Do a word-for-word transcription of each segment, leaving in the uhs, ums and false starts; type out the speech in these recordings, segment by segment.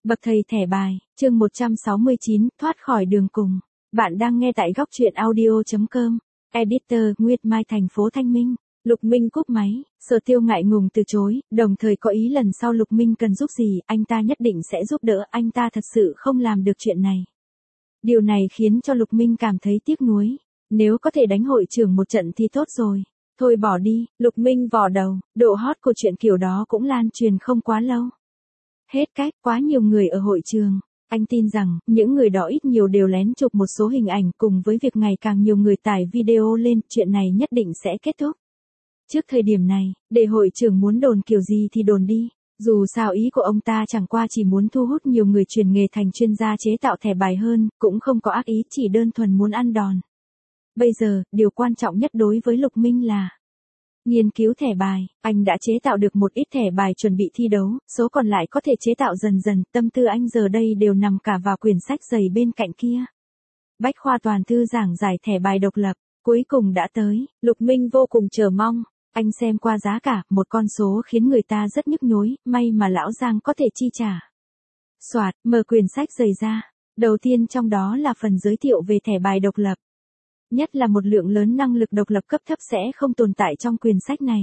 Bậc thầy thẻ bài, chương một trăm sáu mươi chín, thoát khỏi đường cùng. Bạn đang nghe tại góc truyện audio chấm com. Editor, Nguyệt Mai, thành phố Thanh Minh. Lục Minh cúp máy, Sở Tiêu ngại ngùng từ chối, đồng thời có ý lần sau Lục Minh cần giúp gì, anh ta nhất định sẽ giúp đỡ, anh ta thật sự không làm được chuyện này. Điều này khiến cho Lục Minh cảm thấy tiếc nuối. Nếu có thể đánh hội trưởng một trận thì tốt rồi. Thôi bỏ đi, Lục Minh vò đầu, độ hot của chuyện kiểu đó cũng lan truyền không quá lâu. Hết cách, quá nhiều người ở hội trường. Anh tin rằng, những người đó ít nhiều đều lén chụp một số hình ảnh, cùng với việc ngày càng nhiều người tải video lên, chuyện này nhất định sẽ kết thúc. Trước thời điểm này, để hội trưởng muốn đồn kiểu gì thì đồn đi. Dù sao ý của ông ta chẳng qua chỉ muốn thu hút nhiều người chuyển nghề thành chuyên gia chế tạo thẻ bài hơn, cũng không có ác ý, chỉ đơn thuần muốn ăn đòn. Bây giờ, điều quan trọng nhất đối với Lục Minh là nghiên cứu thẻ bài. Anh đã chế tạo được một ít thẻ bài chuẩn bị thi đấu, số còn lại có thể chế tạo dần dần, tâm tư anh giờ đây đều nằm cả vào quyển sách dày bên cạnh kia. Bách khoa toàn thư giảng giải thẻ bài độc lập, cuối cùng đã tới, Lục Minh vô cùng chờ mong. Anh xem qua giá cả, một con số khiến người ta rất nhức nhối, may mà lão Giang có thể chi trả. Soạt, mở quyển sách dày ra. Đầu tiên trong đó là phần giới thiệu về thẻ bài độc lập. Nhất là một lượng lớn năng lực độc lập cấp thấp sẽ không tồn tại trong quyển sách này.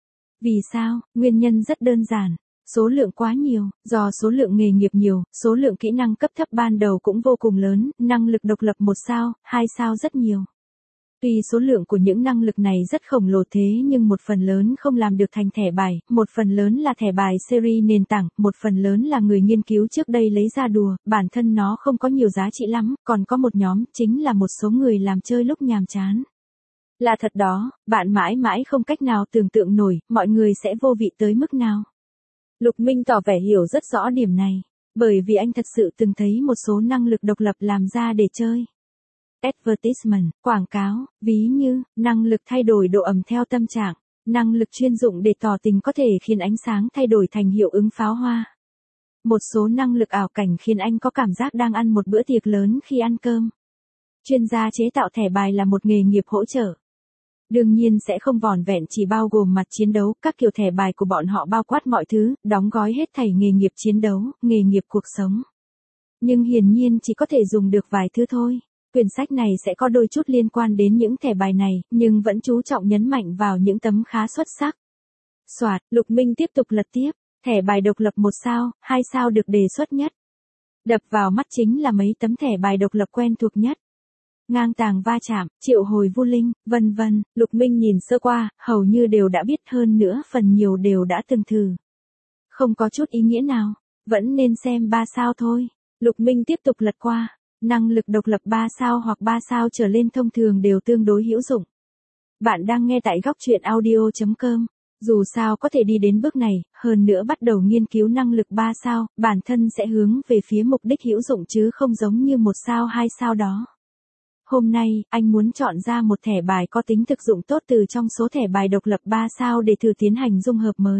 Vì sao? Nguyên nhân rất đơn giản. Số lượng quá nhiều, do số lượng nghề nghiệp nhiều, số lượng kỹ năng cấp thấp ban đầu cũng vô cùng lớn, năng lực độc lập một sao, hai sao rất nhiều. Tuy số lượng của những năng lực này rất khổng lồ thế nhưng một phần lớn không làm được thành thẻ bài, một phần lớn là thẻ bài series nền tảng, một phần lớn là người nghiên cứu trước đây lấy ra đùa, bản thân nó không có nhiều giá trị lắm, còn có một nhóm, chính là một số người làm chơi lúc nhàm chán. Là thật đó, bạn mãi mãi không cách nào tưởng tượng nổi, mọi người sẽ vô vị tới mức nào. Lục Minh tỏ vẻ hiểu rất rõ điểm này, bởi vì anh thật sự từng thấy một số năng lực độc lập làm ra để chơi. Advertisement, quảng cáo, ví như, năng lực thay đổi độ ẩm theo tâm trạng, năng lực chuyên dụng để tỏ tình có thể khiến ánh sáng thay đổi thành hiệu ứng pháo hoa. Một số năng lực ảo cảnh khiến anh có cảm giác đang ăn một bữa tiệc lớn khi ăn cơm. Chuyên gia chế tạo thẻ bài là một nghề nghiệp hỗ trợ. Đương nhiên sẽ không vỏn vẹn chỉ bao gồm mặt chiến đấu, các kiểu thẻ bài của bọn họ bao quát mọi thứ, đóng gói hết thảy nghề nghiệp chiến đấu, nghề nghiệp cuộc sống. Nhưng hiển nhiên chỉ có thể dùng được vài thứ thôi. Quyển sách này sẽ có đôi chút liên quan đến những thẻ bài này, nhưng vẫn chú trọng nhấn mạnh vào những tấm khá xuất sắc. Soạt, Lục Minh tiếp tục lật tiếp, thẻ bài độc lập một sao, hai sao được đề xuất nhất. Đập vào mắt chính là mấy tấm thẻ bài độc lập quen thuộc nhất. Ngang tàng va chạm, triệu hồi vu linh, vân vân, Lục Minh nhìn sơ qua, hầu như đều đã biết, hơn nữa phần nhiều đều đã từng thử. Không có chút ý nghĩa nào, vẫn nên xem ba sao thôi. Lục Minh tiếp tục lật qua. Năng lực độc lập ba sao hoặc ba sao trở lên thông thường đều tương đối hữu dụng. Bạn đang nghe tại góc truyện audio chấm com. Dù sao có thể đi đến bước này, hơn nữa bắt đầu nghiên cứu năng lực ba sao, bản thân sẽ hướng về phía mục đích hữu dụng chứ không giống như một sao hai sao đó. Hôm nay, anh muốn chọn ra một thẻ bài có tính thực dụng tốt từ trong số thẻ bài độc lập ba sao để thử tiến hành dung hợp mới.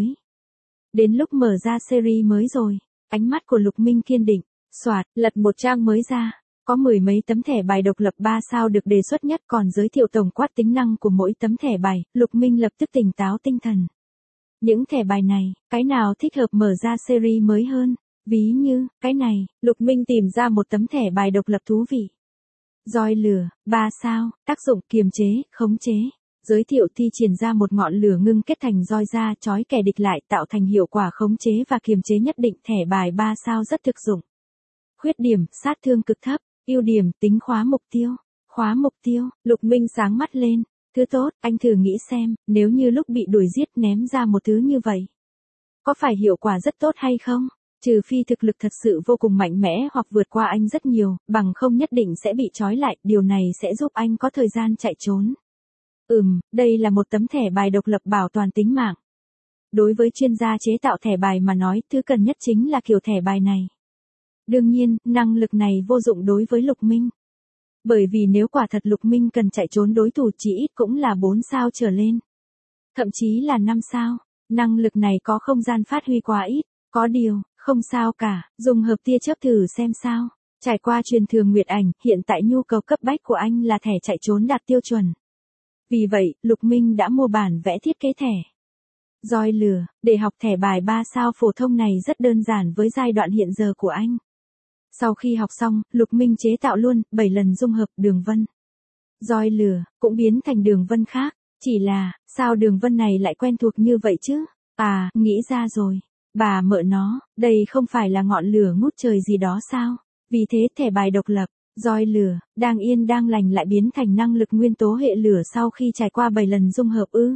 Đến lúc mở ra series mới rồi, ánh mắt của Lục Minh kiên định, soạt, lật một trang mới ra. Có mười mấy tấm thẻ bài độc lập ba sao được đề xuất nhất, còn giới thiệu tổng quát tính năng của mỗi tấm thẻ bài, Lục Minh lập tức tỉnh táo tinh thần. Những thẻ bài này, cái nào thích hợp mở ra series mới hơn? Ví như, cái này, Lục Minh tìm ra một tấm thẻ bài độc lập thú vị. Roi lửa, ba sao, tác dụng kiềm chế, khống chế. Giới thiệu thi triển ra một ngọn lửa ngưng kết thành roi ra, trói kẻ địch lại, tạo thành hiệu quả khống chế và kiềm chế nhất định. Thẻ bài ba sao rất thực dụng. Khuyết điểm, sát thương cực thấp. Ưu điểm, tính khóa mục tiêu. Khóa mục tiêu, Lục Minh sáng mắt lên. Thứ tốt, anh thử nghĩ xem, nếu như lúc bị đuổi giết ném ra một thứ như vậy. Có phải hiệu quả rất tốt hay không? Trừ phi thực lực thật sự vô cùng mạnh mẽ hoặc vượt qua anh rất nhiều, bằng không nhất định sẽ bị trói lại, điều này sẽ giúp anh có thời gian chạy trốn. Ừm, đây là một tấm thẻ bài độc lập bảo toàn tính mạng. Đối với chuyên gia chế tạo thẻ bài mà nói, thứ cần nhất chính là kiểu thẻ bài này. Đương nhiên, năng lực này vô dụng đối với Lục Minh. Bởi vì nếu quả thật Lục Minh cần chạy trốn đối thủ chỉ ít cũng là bốn sao trở lên. Thậm chí là năm sao, năng lực này có không gian phát huy quá ít, có điều, không sao cả, dùng hợp tia chớp thử xem sao. Trải qua truyền thừa Nguyệt Ảnh, hiện tại nhu cầu cấp bách của anh là thẻ chạy trốn đạt tiêu chuẩn. Vì vậy, Lục Minh đã mua bản vẽ thiết kế thẻ. Roi lửa, để học thẻ bài ba sao phổ thông này rất đơn giản với giai đoạn hiện giờ của anh. Sau khi học xong, Lục Minh chế tạo luôn bảy lần dung hợp đường vân. Roi lửa, cũng biến thành đường vân khác. Chỉ là, sao đường vân này lại quen thuộc như vậy chứ? À, nghĩ ra rồi. Bà mợ nó, đây không phải là ngọn lửa ngút trời gì đó sao? Vì thế thẻ bài độc lập, roi lửa, đang yên đang lành lại biến thành năng lực nguyên tố hệ lửa sau khi trải qua bảy lần dung hợp ư?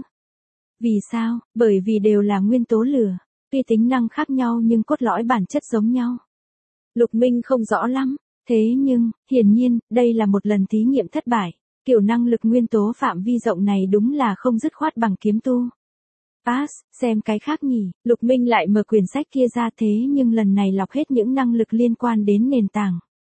Vì sao? Bởi vì đều là nguyên tố lửa. Tuy tính năng khác nhau nhưng cốt lõi bản chất giống nhau. Lục Minh không rõ lắm. Thế nhưng, hiển nhiên, đây là một lần thí nghiệm thất bại. Kiểu năng lực nguyên tố phạm vi rộng này đúng là không dứt khoát bằng kiếm tu. Pass, xem cái khác nhỉ. Lục Minh lại mở quyển sách kia ra thế nhưng lần này lọc hết những năng lực liên quan đến nền tảng.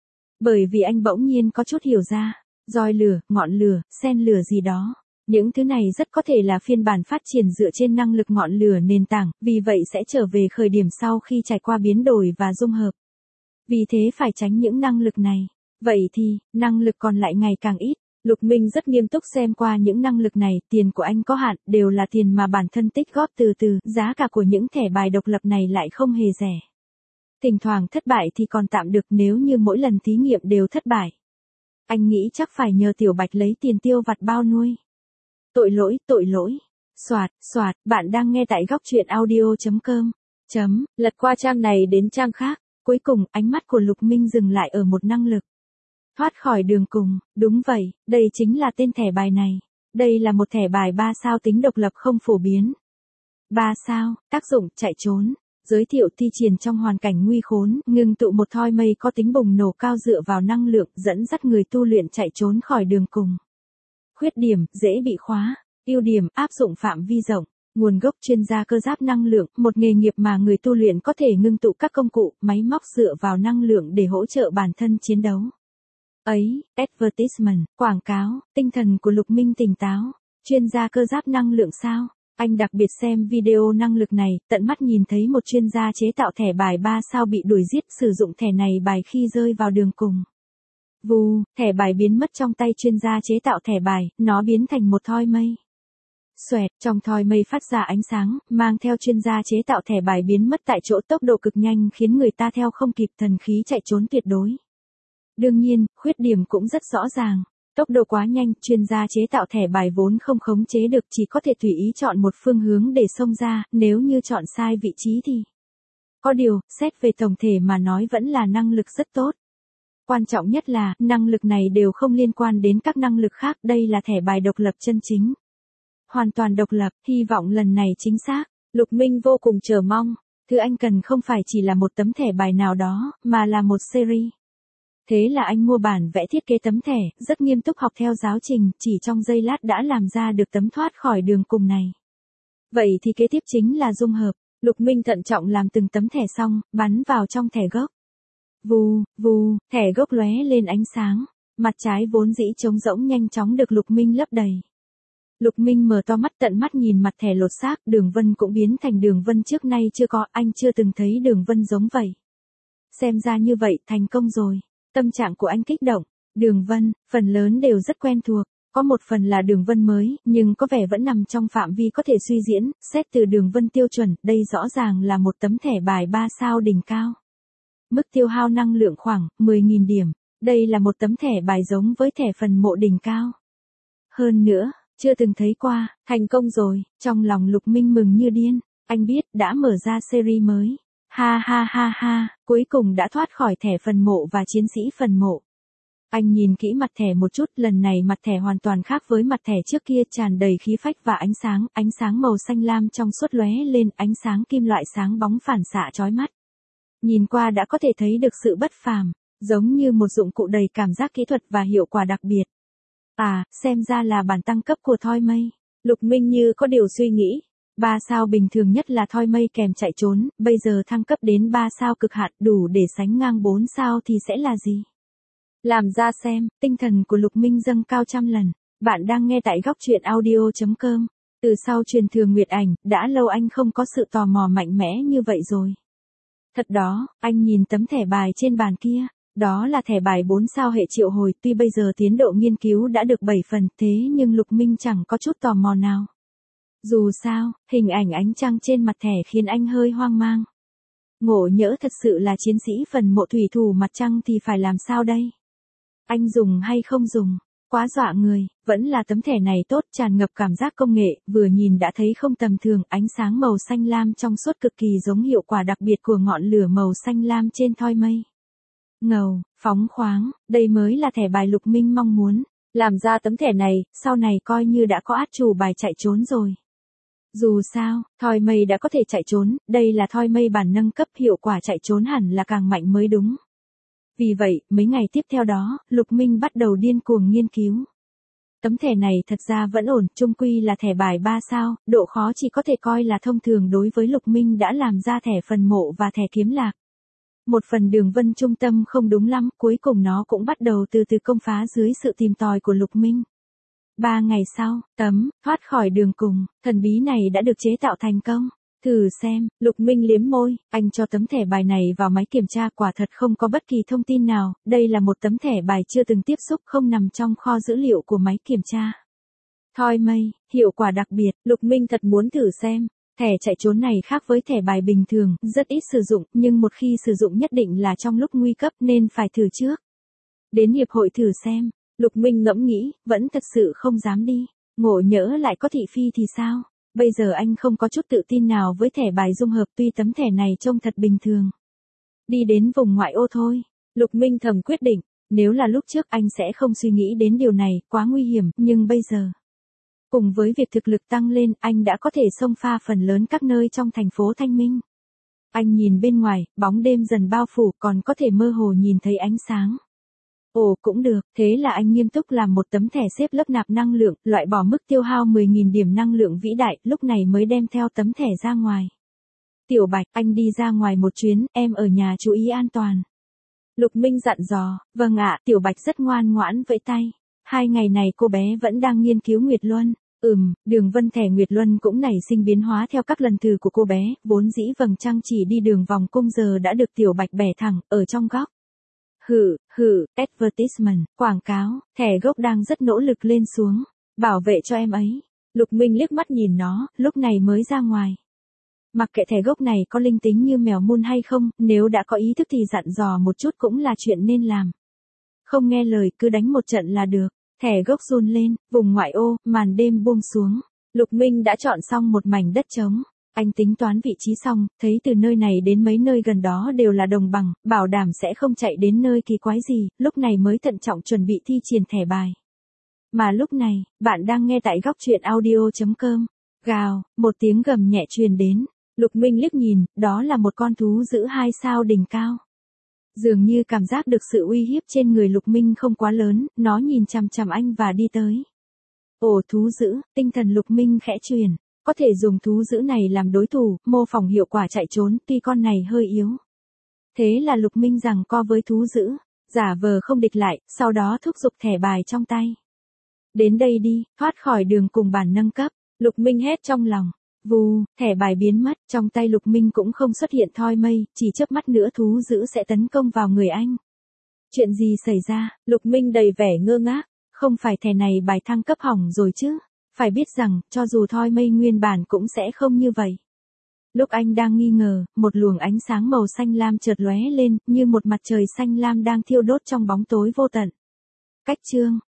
Bởi vì anh bỗng nhiên có chút hiểu ra. Roi lửa, ngọn lửa, sen lửa gì đó. Những thứ này rất có thể là phiên bản phát triển dựa trên năng lực ngọn lửa nền tảng, vì vậy sẽ trở về khởi điểm sau khi trải qua biến đổi và dung hợp. Vì thế phải tránh những năng lực này. Vậy thì, năng lực còn lại ngày càng ít. Lục Minh rất nghiêm túc xem qua những năng lực này, tiền của anh có hạn, đều là tiền mà bản thân tích góp từ từ, giá cả của những thẻ bài độc lập này lại không hề rẻ. Thỉnh thoảng thất bại thì còn tạm được nếu như mỗi lần thí nghiệm đều thất bại. Anh nghĩ chắc phải nhờ Tiểu Bạch lấy tiền tiêu vặt bao nuôi. Tội lỗi, tội lỗi. Soạt, soạt, bạn đang nghe tại góc truyện audio chấm com. Chấm, lật qua trang này đến trang khác, cuối cùng ánh mắt của Lục Minh dừng lại ở một năng lực. Thoát khỏi đường cùng, đúng vậy, đây chính là tên thẻ bài này. Đây là một thẻ bài ba sao tính độc lập không phổ biến. ba sao, tác dụng chạy trốn. Giới thiệu thi triển trong hoàn cảnh nguy khốn, ngưng tụ một thoi mây có tính bùng nổ cao dựa vào năng lượng dẫn dắt người tu luyện chạy trốn khỏi đường cùng. Khuyết điểm, dễ bị khóa. Ưu điểm, áp dụng phạm vi rộng. Nguồn gốc chuyên gia cơ giáp năng lượng, một nghề nghiệp mà người tu luyện có thể ngưng tụ các công cụ, máy móc dựa vào năng lượng để hỗ trợ bản thân chiến đấu. Ấy, advertisement, quảng cáo, tinh thần của Lục Minh tỉnh táo. Chuyên gia cơ giáp năng lượng sao? Anh đặc biệt xem video năng lực này, tận mắt nhìn thấy một chuyên gia chế tạo thẻ bài ba sao bị đuổi giết sử dụng thẻ này bài khi rơi vào đường cùng. Vù, thẻ bài biến mất trong tay chuyên gia chế tạo thẻ bài, nó biến thành một thoi mây. Xoẹt, trong thoi mây phát ra ánh sáng, mang theo chuyên gia chế tạo thẻ bài biến mất tại chỗ tốc độ cực nhanh khiến người ta theo không kịp thần khí chạy trốn tuyệt đối. Đương nhiên, khuyết điểm cũng rất rõ ràng. Tốc độ quá nhanh, chuyên gia chế tạo thẻ bài vốn không khống chế được chỉ có thể tùy ý chọn một phương hướng để xông ra, nếu như chọn sai vị trí thì. Có điều, xét về tổng thể mà nói vẫn là năng lực rất tốt. Quan trọng nhất là, năng lực này đều không liên quan đến các năng lực khác, đây là thẻ bài độc lập chân chính. Hoàn toàn độc lập, hy vọng lần này chính xác. Lục Minh vô cùng chờ mong. Thứ anh cần không phải chỉ là một tấm thẻ bài nào đó, mà là một series. Thế là anh mua bản vẽ thiết kế tấm thẻ, rất nghiêm túc học theo giáo trình, chỉ trong giây lát đã làm ra được tấm thoát khỏi đường cùng này. Vậy thì kế tiếp chính là dung hợp. Lục Minh thận trọng làm từng tấm thẻ xong, bắn vào trong thẻ gốc. Vù, vù, thẻ gốc lóe lên ánh sáng. Mặt trái vốn dĩ trống rỗng nhanh chóng được Lục Minh lấp đầy. Lục Minh mở to mắt tận mắt nhìn mặt thẻ lột xác, đường vân cũng biến thành đường vân trước nay chưa có, anh chưa từng thấy đường vân giống vậy. Xem ra như vậy, thành công rồi. Tâm trạng của anh kích động. Đường vân, phần lớn đều rất quen thuộc. Có một phần là đường vân mới, nhưng có vẻ vẫn nằm trong phạm vi có thể suy diễn. Xét từ đường vân tiêu chuẩn, đây rõ ràng là một tấm thẻ bài ba sao đỉnh cao. Mức tiêu hao năng lượng khoảng mười nghìn điểm. Đây là một tấm thẻ bài giống với thẻ phần mộ đỉnh cao. Hơn nữa, chưa từng thấy qua, thành công rồi. Trong lòng Lục Minh mừng như điên. Anh biết đã mở ra series mới. Ha ha ha ha, cuối cùng đã thoát khỏi thẻ phần mộ và chiến sĩ phần mộ. Anh nhìn kỹ mặt thẻ một chút, lần này mặt thẻ hoàn toàn khác với mặt thẻ trước kia, tràn đầy khí phách và ánh sáng, ánh sáng màu xanh lam trong suốt lóe lên, ánh sáng kim loại sáng bóng phản xạ chói mắt. Nhìn qua đã có thể thấy được sự bất phàm, giống như một dụng cụ đầy cảm giác kỹ thuật và hiệu quả đặc biệt. À, xem ra là bản tăng cấp của thoi mây. Lục Minh như có điều suy nghĩ. ba sao bình thường nhất là thoi mây kèm chạy trốn, bây giờ thăng cấp đến ba sao cực hạn đủ để sánh ngang bốn sao thì sẽ là gì? Làm ra xem, tinh thần của Lục Minh dâng cao trăm lần. Bạn đang nghe tại góc truyện audio chấm com. Từ sau truyền thừa Nguyệt Ảnh, đã lâu anh không có sự tò mò mạnh mẽ như vậy rồi. Thật đó, anh nhìn tấm thẻ bài trên bàn kia. Đó là thẻ bài bốn sao hệ triệu hồi, tuy bây giờ tiến độ nghiên cứu đã được bảy phần, thế nhưng Lục Minh chẳng có chút tò mò nào. Dù sao, hình ảnh ánh trăng trên mặt thẻ khiến anh hơi hoang mang. Ngộ nhỡ thật sự là chiến sĩ phần mộ thủy thủ mặt trăng thì phải làm sao đây? Anh dùng hay không dùng? Quá dọa người, vẫn là tấm thẻ này tốt, tràn ngập cảm giác công nghệ, vừa nhìn đã thấy không tầm thường, ánh sáng màu xanh lam trong suốt cực kỳ giống hiệu quả đặc biệt của ngọn lửa màu xanh lam trên thoi mây. Ngầu, phóng khoáng, đây mới là thẻ bài Lục Minh mong muốn. Làm ra tấm thẻ này, sau này coi như đã có át chủ bài chạy trốn rồi. Dù sao, thoi mây đã có thể chạy trốn, đây là thoi mây bản nâng cấp, hiệu quả chạy trốn hẳn là càng mạnh mới đúng. Vì vậy, mấy ngày tiếp theo đó, Lục Minh bắt đầu điên cuồng nghiên cứu. Tấm thẻ này thật ra vẫn ổn, chung quy là thẻ bài ba sao, độ khó chỉ có thể coi là thông thường đối với Lục Minh đã làm ra thẻ phần mộ và thẻ kiếm lạc. Một phần đường vân trung tâm không đúng lắm, cuối cùng nó cũng bắt đầu từ từ công phá dưới sự tìm tòi của Lục Minh. Ba ngày sau, tấm, thoát khỏi đường cùng, thần bí này đã được chế tạo thành công. Thử xem, Lục Minh liếm môi, anh cho tấm thẻ bài này vào máy kiểm tra, quả thật không có bất kỳ thông tin nào, đây là một tấm thẻ bài chưa từng tiếp xúc, không nằm trong kho dữ liệu của máy kiểm tra. Thoi mây, hiệu quả đặc biệt, Lục Minh thật muốn thử xem. Thẻ chạy trốn này khác với thẻ bài bình thường, rất ít sử dụng, nhưng một khi sử dụng nhất định là trong lúc nguy cấp nên phải thử trước. Đến hiệp hội thử xem, Lục Minh ngẫm nghĩ, vẫn thật sự không dám đi, ngộ nhỡ lại có thị phi thì sao? Bây giờ anh không có chút tự tin nào với thẻ bài dung hợp, tuy tấm thẻ này trông thật bình thường. Đi đến vùng ngoại ô thôi, Lục Minh thầm quyết định, nếu là lúc trước anh sẽ không suy nghĩ đến điều này, quá nguy hiểm, nhưng bây giờ. Cùng với việc thực lực tăng lên, anh đã có thể xông pha phần lớn các nơi trong thành phố Thanh Minh. Anh nhìn bên ngoài, bóng đêm dần bao phủ, còn có thể mơ hồ nhìn thấy ánh sáng. Ồ cũng được, thế là anh nghiêm túc làm một tấm thẻ xếp lớp nạp năng lượng, loại bỏ mức tiêu hao mười nghìn điểm năng lượng vĩ đại, lúc này mới đem theo tấm thẻ ra ngoài. Tiểu Bạch, anh đi ra ngoài một chuyến, em ở nhà chú ý an toàn. Lục Minh dặn dò, vâng ạ, Tiểu Bạch rất ngoan ngoãn vẫy tay. Hai ngày này cô bé vẫn đang nghiên cứu Nguyệt Luân. Ừm, đường vân thẻ Nguyệt Luân cũng nảy sinh biến hóa theo các lần thử của cô bé, vốn dĩ vầng trăng chỉ đi đường vòng cung giờ đã được Tiểu Bạch bẻ thẳng, ở trong góc. Hử, hử, advertisement, quảng cáo, thẻ gốc đang rất nỗ lực lên xuống. Bảo vệ cho em ấy. Lục Minh liếc mắt nhìn nó, lúc này mới ra ngoài. Mặc kệ thẻ gốc này có linh tính như mèo mun hay không, nếu đã có ý thức thì dặn dò một chút cũng là chuyện nên làm. Không nghe lời cứ đánh một trận là được. Thẻ gốc run lên, vùng ngoại ô, màn đêm buông xuống. Lục Minh đã chọn xong một mảnh đất trống. Anh tính toán vị trí xong, thấy từ nơi này đến mấy nơi gần đó đều là đồng bằng, bảo đảm sẽ không chạy đến nơi kỳ quái gì, lúc này mới thận trọng chuẩn bị thi triển thẻ bài. Mà lúc này, bạn đang nghe tại góc truyện audio chấm com. Gào, một tiếng gầm nhẹ truyền đến. Lục Minh liếc nhìn, đó là một con thú dữ hai sao đỉnh cao. Dường như cảm giác được sự uy hiếp trên người Lục Minh không quá lớn, nó nhìn chằm chằm anh và đi tới. Ồ thú dữ, tinh thần Lục Minh khẽ truyền, có thể dùng thú dữ này làm đối thủ, mô phỏng hiệu quả chạy trốn, tuy con này hơi yếu. Thế là Lục Minh giằng co với thú dữ, giả vờ không địch lại, sau đó thúc giục thẻ bài trong tay. Đến đây đi, thoát khỏi đường cùng bản nâng cấp, Lục Minh hét trong lòng. Vù, thẻ bài biến mất, trong tay Lục Minh cũng không xuất hiện thoi mây, chỉ chớp mắt nữa thú dữ sẽ tấn công vào người anh. Chuyện gì xảy ra? Lục Minh đầy vẻ ngơ ngác, không phải thẻ này bài thăng cấp hỏng rồi chứ? Phải biết rằng, cho dù thoi mây nguyên bản cũng sẽ không như vậy. Lúc anh đang nghi ngờ, một luồng ánh sáng màu xanh lam chợt lóe lên, như một mặt trời xanh lam đang thiêu đốt trong bóng tối vô tận. Cách chương,